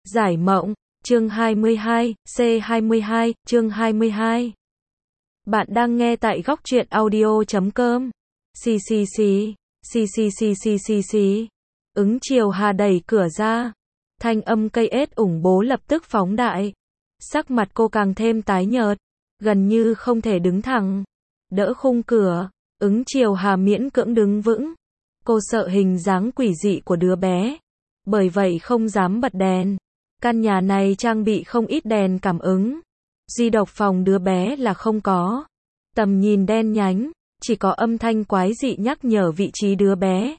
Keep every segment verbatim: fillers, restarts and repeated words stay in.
Giải mộng, chương hai mươi hai, C hai mươi hai, chương hai mươi hai. Bạn đang nghe tại góc truyện audio chấm com. Xì xì xì, xì xì xì xì xì xì. Ứng Chiều Hà đẩy cửa ra. Thanh âm cây ếch ủng bố lập tức phóng đại. Sắc mặt cô càng thêm tái nhợt, gần như không thể đứng thẳng. Đỡ khung cửa, Ứng Chiều Hà miễn cưỡng đứng vững. Cô sợ hình dáng quỷ dị của đứa bé, bởi vậy không dám bật đèn. Căn nhà này trang bị không ít đèn cảm ứng. Duy độc phòng đứa bé là không có. Tầm nhìn đen nhánh, chỉ có âm thanh quái dị nhắc nhở vị trí đứa bé.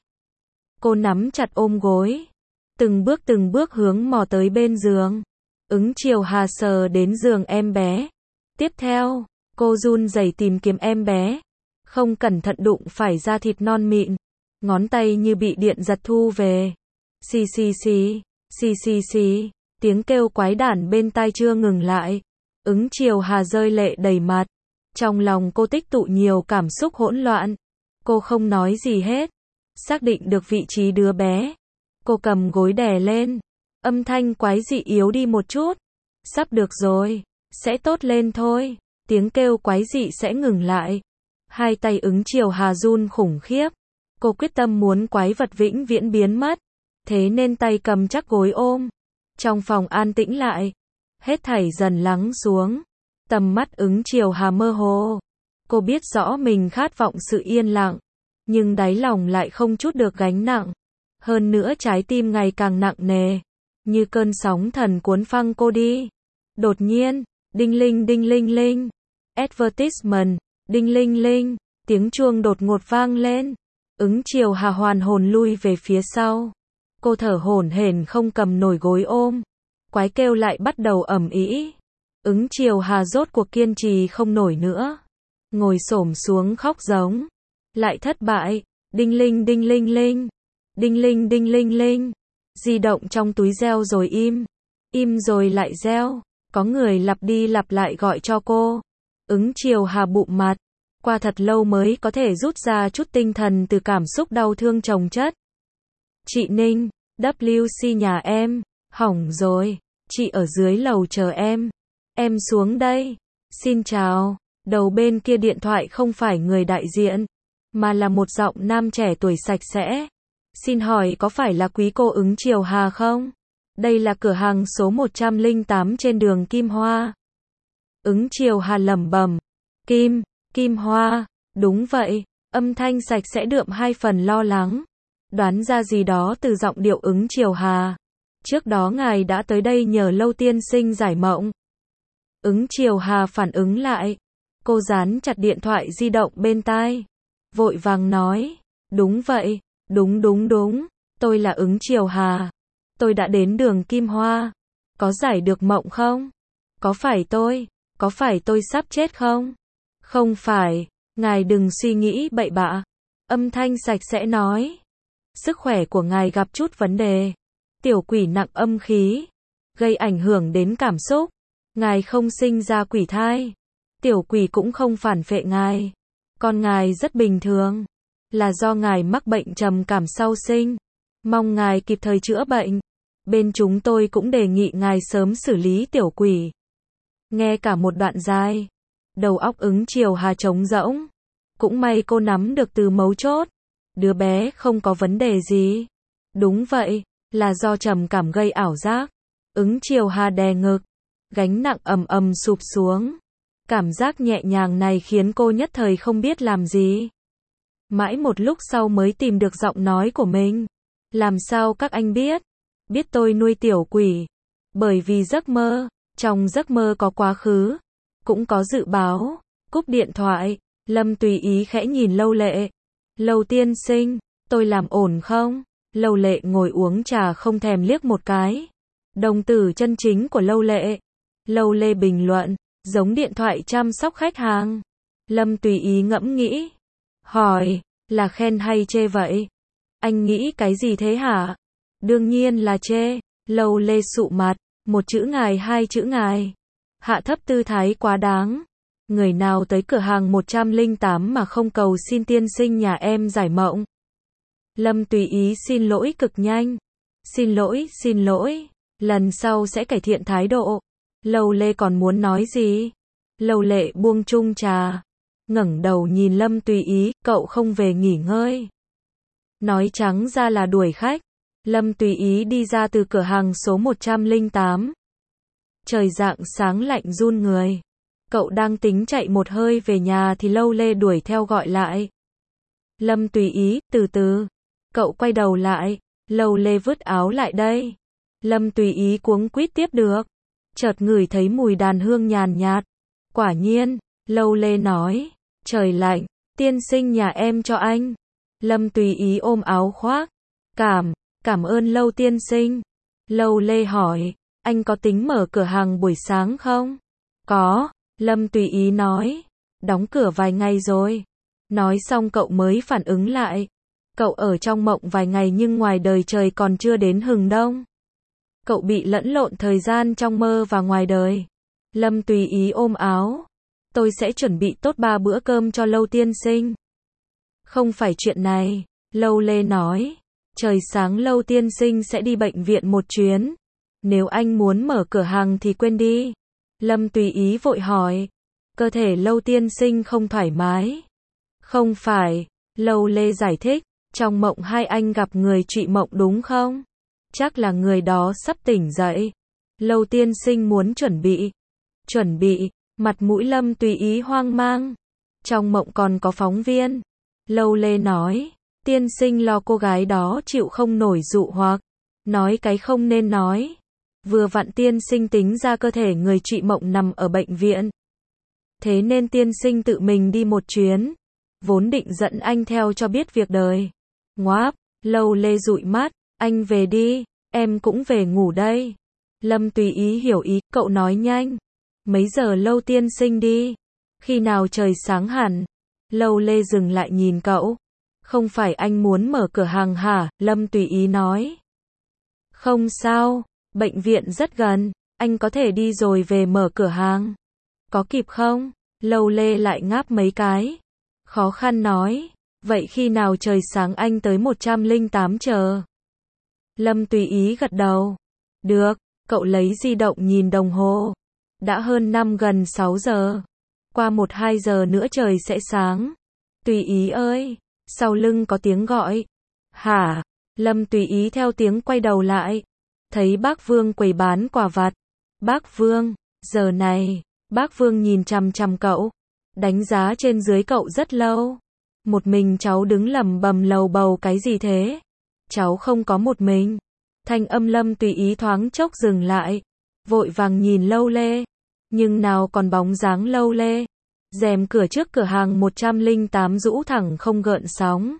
Cô nắm chặt ôm gối, từng bước từng bước hướng mò tới bên giường. Ứng Chiều Hà sờ đến giường em bé. Tiếp theo, cô run rẩy tìm kiếm em bé. Không cẩn thận đụng phải da thịt non mịn. Ngón tay như bị điện giật thu về. Xì xì xì, xì xì xì. Tiếng kêu quái đản bên tai chưa ngừng lại. Ứng Chiều Hà rơi lệ đầy mặt. Trong lòng cô tích tụ nhiều cảm xúc hỗn loạn. Cô không nói gì hết. Xác định được vị trí đứa bé, cô cầm gối đè lên. Âm thanh quái dị yếu đi một chút. Sắp được rồi, sẽ tốt lên thôi. Tiếng kêu quái dị sẽ ngừng lại. Hai tay Ứng Chiều Hà run khủng khiếp. Cô quyết tâm muốn quái vật vĩnh viễn biến mất. Thế nên tay cầm chắc gối ôm. Trong phòng an tĩnh lại. Hết thảy dần lắng xuống. Tầm mắt Ứng Chiều Hà mơ hồ. Cô biết rõ mình khát vọng sự yên lặng. Nhưng đáy lòng lại không chút được gánh nặng. Hơn nữa trái tim ngày càng nặng nề. Như cơn sóng thần cuốn phăng cô đi. Đột nhiên, đinh linh đinh linh linh. Advertisement, đinh linh linh. Tiếng chuông đột ngột vang lên. Ứng Chiều Hà hoàn hồn lui về phía sau. Cô thở hổn hển không cầm nổi gối ôm. Quái kêu lại bắt đầu ầm ĩ. Ứng Chiều Hà rốt cuộc kiên trì không nổi nữa. Ngồi xổm xuống khóc giống. Lại thất bại. Đinh linh đinh linh linh. Đinh linh đinh linh linh. Di động trong túi reo rồi im. Im rồi lại reo. Có người lặp đi lặp lại gọi cho cô. Ứng Chiều Hà bụm mặt. Qua thật lâu mới có thể rút ra chút tinh thần từ cảm xúc đau thương chồng chất. Chị Ninh, W C nhà em, hỏng rồi, chị ở dưới lầu chờ em. Em xuống đây. Xin chào. Đầu bên kia điện thoại không phải người đại diện, mà là một giọng nam trẻ tuổi sạch sẽ. Xin hỏi có phải là quý cô Ứng Chiều Hà không? Đây là cửa hàng số một trăm lẻ tám trên đường Kim Hoa. Ứng Chiều Hà lẩm bẩm. Kim, Kim Hoa, đúng vậy. Âm thanh sạch sẽ đượm hai phần lo lắng. Đoán ra gì đó từ giọng điệu Ứng Chiều Hà. Trước đó ngài đã tới đây nhờ Lâu tiên sinh giải mộng. Ứng Chiều Hà phản ứng lại. Cô dán chặt điện thoại di động bên tai. Vội vàng nói. Đúng vậy, đúng đúng đúng. Tôi là Ứng Chiều Hà. Tôi đã đến đường Kim Hoa. Có giải được mộng không? Có phải tôi? Có phải tôi sắp chết không? Không phải. Ngài đừng suy nghĩ bậy bạ. Âm thanh sạch sẽ nói. Sức khỏe của ngài gặp chút vấn đề. Tiểu quỷ nặng âm khí, gây ảnh hưởng đến cảm xúc. Ngài không sinh ra quỷ thai. Tiểu quỷ cũng không phản phệ ngài. Con ngài rất bình thường. Là do ngài mắc bệnh trầm cảm sau sinh. Mong ngài kịp thời chữa bệnh. Bên chúng tôi cũng đề nghị ngài sớm xử lý tiểu quỷ. Nghe cả một đoạn dài. Đầu óc Ứng Chiều Hà trống rỗng. Cũng may cô nắm được từ mấu chốt. Đứa bé không có vấn đề gì. Đúng vậy, là do trầm cảm gây ảo giác. Ứng Chiều Hà đè ngực. Gánh nặng ầm ầm sụp xuống. Cảm giác nhẹ nhàng này khiến cô nhất thời không biết làm gì. Mãi một lúc sau mới tìm được giọng nói của mình. Làm sao các anh biết? Biết tôi nuôi tiểu quỷ. Bởi vì giấc mơ, trong giấc mơ có quá khứ, cũng có dự báo. Cúp điện thoại, Lâm tùy ý khẽ nhìn Lâu Lệ. Lâu tiên sinh, tôi làm ổn không? Lâu Lệ ngồi uống trà không thèm liếc một cái. Đồng tử chân chính của Lâu Lệ. Lâu Lê bình luận, giống điện thoại chăm sóc khách hàng. Lâm tùy ý ngẫm nghĩ. Hỏi, là khen hay chê vậy? Anh nghĩ cái gì thế hả? Đương nhiên là chê. Lâu Lê sụ mặt, một chữ ngài hai chữ ngài. Hạ thấp tư thái quá đáng. Người nào tới cửa hàng một trăm lẻ tám mà không cầu xin tiên sinh nhà em giải mộng? Lâm tùy ý xin lỗi cực nhanh. Xin lỗi, xin lỗi. lần sau sẽ cải thiện thái độ. Lâu Lê còn muốn nói gì? Lâu Lệ buông chung trà, ngẩng đầu nhìn Lâm Tùy Ý, cậu không về nghỉ ngơi. Nói trắng ra là đuổi khách. Lâm Tùy Ý đi ra từ cửa hàng số một trăm lẻ tám. Trời rạng sáng lạnh run người. Cậu đang tính chạy một hơi về nhà thì Lâu Lê đuổi theo gọi lại. Lâm Tùy Ý, từ từ. Cậu quay đầu lại. Lâu Lê vứt áo lại đây. Lâm Tùy Ý cuống quýt tiếp được. Chợt ngửi thấy mùi đàn hương nhàn nhạt. Quả nhiên, Lâu Lê nói. Trời lạnh, tiên sinh nhà em cho anh. Lâm Tùy Ý ôm áo khoác. Cảm, cảm ơn Lâu tiên sinh. Lâu Lê hỏi, anh có tính mở cửa hàng buổi sáng không? Có, Lâm Tùy Ý nói. Đóng cửa vài ngày rồi. Nói xong cậu mới phản ứng lại. Cậu ở trong mộng vài ngày nhưng ngoài đời trời còn chưa đến hừng đông. Cậu bị lẫn lộn thời gian trong mơ và ngoài đời. Lâm Tùy Ý ôm áo. Tôi sẽ chuẩn bị tốt ba bữa cơm cho Lâu tiên sinh. Không phải chuyện này, Lâu Lê nói. Trời sáng Lâu tiên sinh sẽ đi bệnh viện một chuyến. Nếu anh muốn mở cửa hàng thì quên đi. Lâm Tùy Ý vội hỏi. Cơ thể Lâu tiên sinh không thoải mái. Không phải, Lâu Lê giải thích. Trong mộng hai anh gặp người trụy mộng đúng không? Chắc là người đó sắp tỉnh dậy. Lâu tiên sinh muốn chuẩn bị. Chuẩn bị, mặt mũi Lâm Tùy Ý hoang mang. Trong mộng còn có phóng viên. Lâu Lê nói, tiên sinh lo cô gái đó chịu không nổi dụ hoặc. Nói cái không nên nói. Vừa vặn tiên sinh tính ra cơ thể người trụy mộng nằm ở bệnh viện. Thế nên tiên sinh tự mình đi một chuyến. Vốn định dẫn anh theo cho biết việc đời. Ngoáp, Lâu Lê dụi mắt, anh về đi, em cũng về ngủ đây. Lâm Tùy Ý hiểu ý, cậu nói nhanh. Mấy giờ Lâu tiên sinh đi? Khi nào trời sáng hẳn? Lâu Lê dừng lại nhìn cậu. Không phải anh muốn mở cửa hàng hả? Lâm Tùy Ý nói. Không sao, bệnh viện rất gần, anh có thể đi rồi về mở cửa hàng. Có kịp không? Lâu Lê lại ngáp mấy cái. Khó khăn nói. Vậy khi nào trời sáng anh tới một trăm lẻ tám chờ? Lâm Tùy Ý gật đầu. Được, cậu lấy di động nhìn đồng hồ. Đã hơn năm gần sáu giờ. Qua một hai giờ nữa trời sẽ sáng. Tùy Ý ơi, sau lưng có tiếng gọi. Hả? Lâm Tùy Ý theo tiếng quay đầu lại. Thấy bác Vương quầy bán quà vặt. Bác Vương, giờ này, bác Vương nhìn chằm chằm cậu. Đánh giá trên dưới cậu rất lâu. Một mình cháu đứng lẩm bẩm lầu bầu cái gì thế? Cháu không có một mình. Thanh âm Lâm Tùy Ý thoáng chốc dừng lại. Vội vàng nhìn Lâu Lê. Nhưng nào còn bóng dáng Lâu Lê. Rèm cửa trước cửa hàng một trăm lẻ tám rũ thẳng không gợn sóng.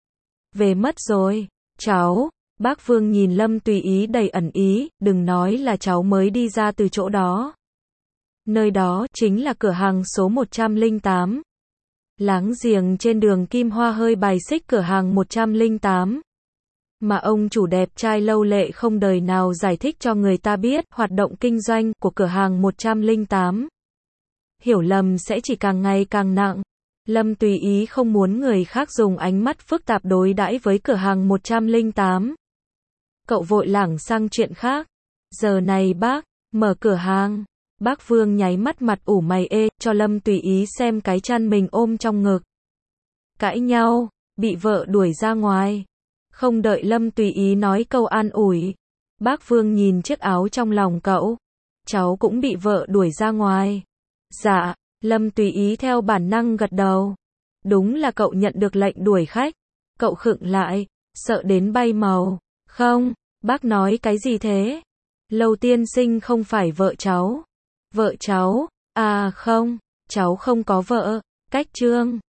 Về mất rồi. Cháu. Bác Vương nhìn Lâm Tùy Ý đầy ẩn ý. Đừng nói là cháu mới đi ra từ chỗ đó. Nơi đó chính là cửa hàng số một trăm lẻ tám. Láng giềng trên đường Kim Hoa hơi bài xích cửa hàng một trăm lẻ tám. Mà ông chủ đẹp trai Lâu Lệ không đời nào giải thích cho người ta biết hoạt động kinh doanh của cửa hàng một trăm lẻ tám. Hiểu lầm sẽ chỉ càng ngày càng nặng. Lâm Tùy Ý không muốn người khác dùng ánh mắt phức tạp đối đãi với cửa hàng một trăm lẻ tám. Cậu vội lảng sang chuyện khác. Giờ này bác, mở cửa hàng. Bác Vương nháy mắt mặt ủ mày ê, cho Lâm Tùy Ý xem cái chăn mình ôm trong ngực. Cãi nhau, bị vợ đuổi ra ngoài. Không đợi Lâm Tùy Ý nói câu an ủi. Bác Vương nhìn chiếc áo trong lòng cậu. Cháu cũng bị vợ đuổi ra ngoài. Dạ, Lâm Tùy Ý theo bản năng gật đầu. Đúng là cậu nhận được lệnh đuổi khách. Cậu khựng lại, sợ đến bay màu. Không, bác nói cái gì thế? Lâu tiên sinh không phải vợ cháu. Vợ cháu? À không, cháu không có vợ. Cách trương.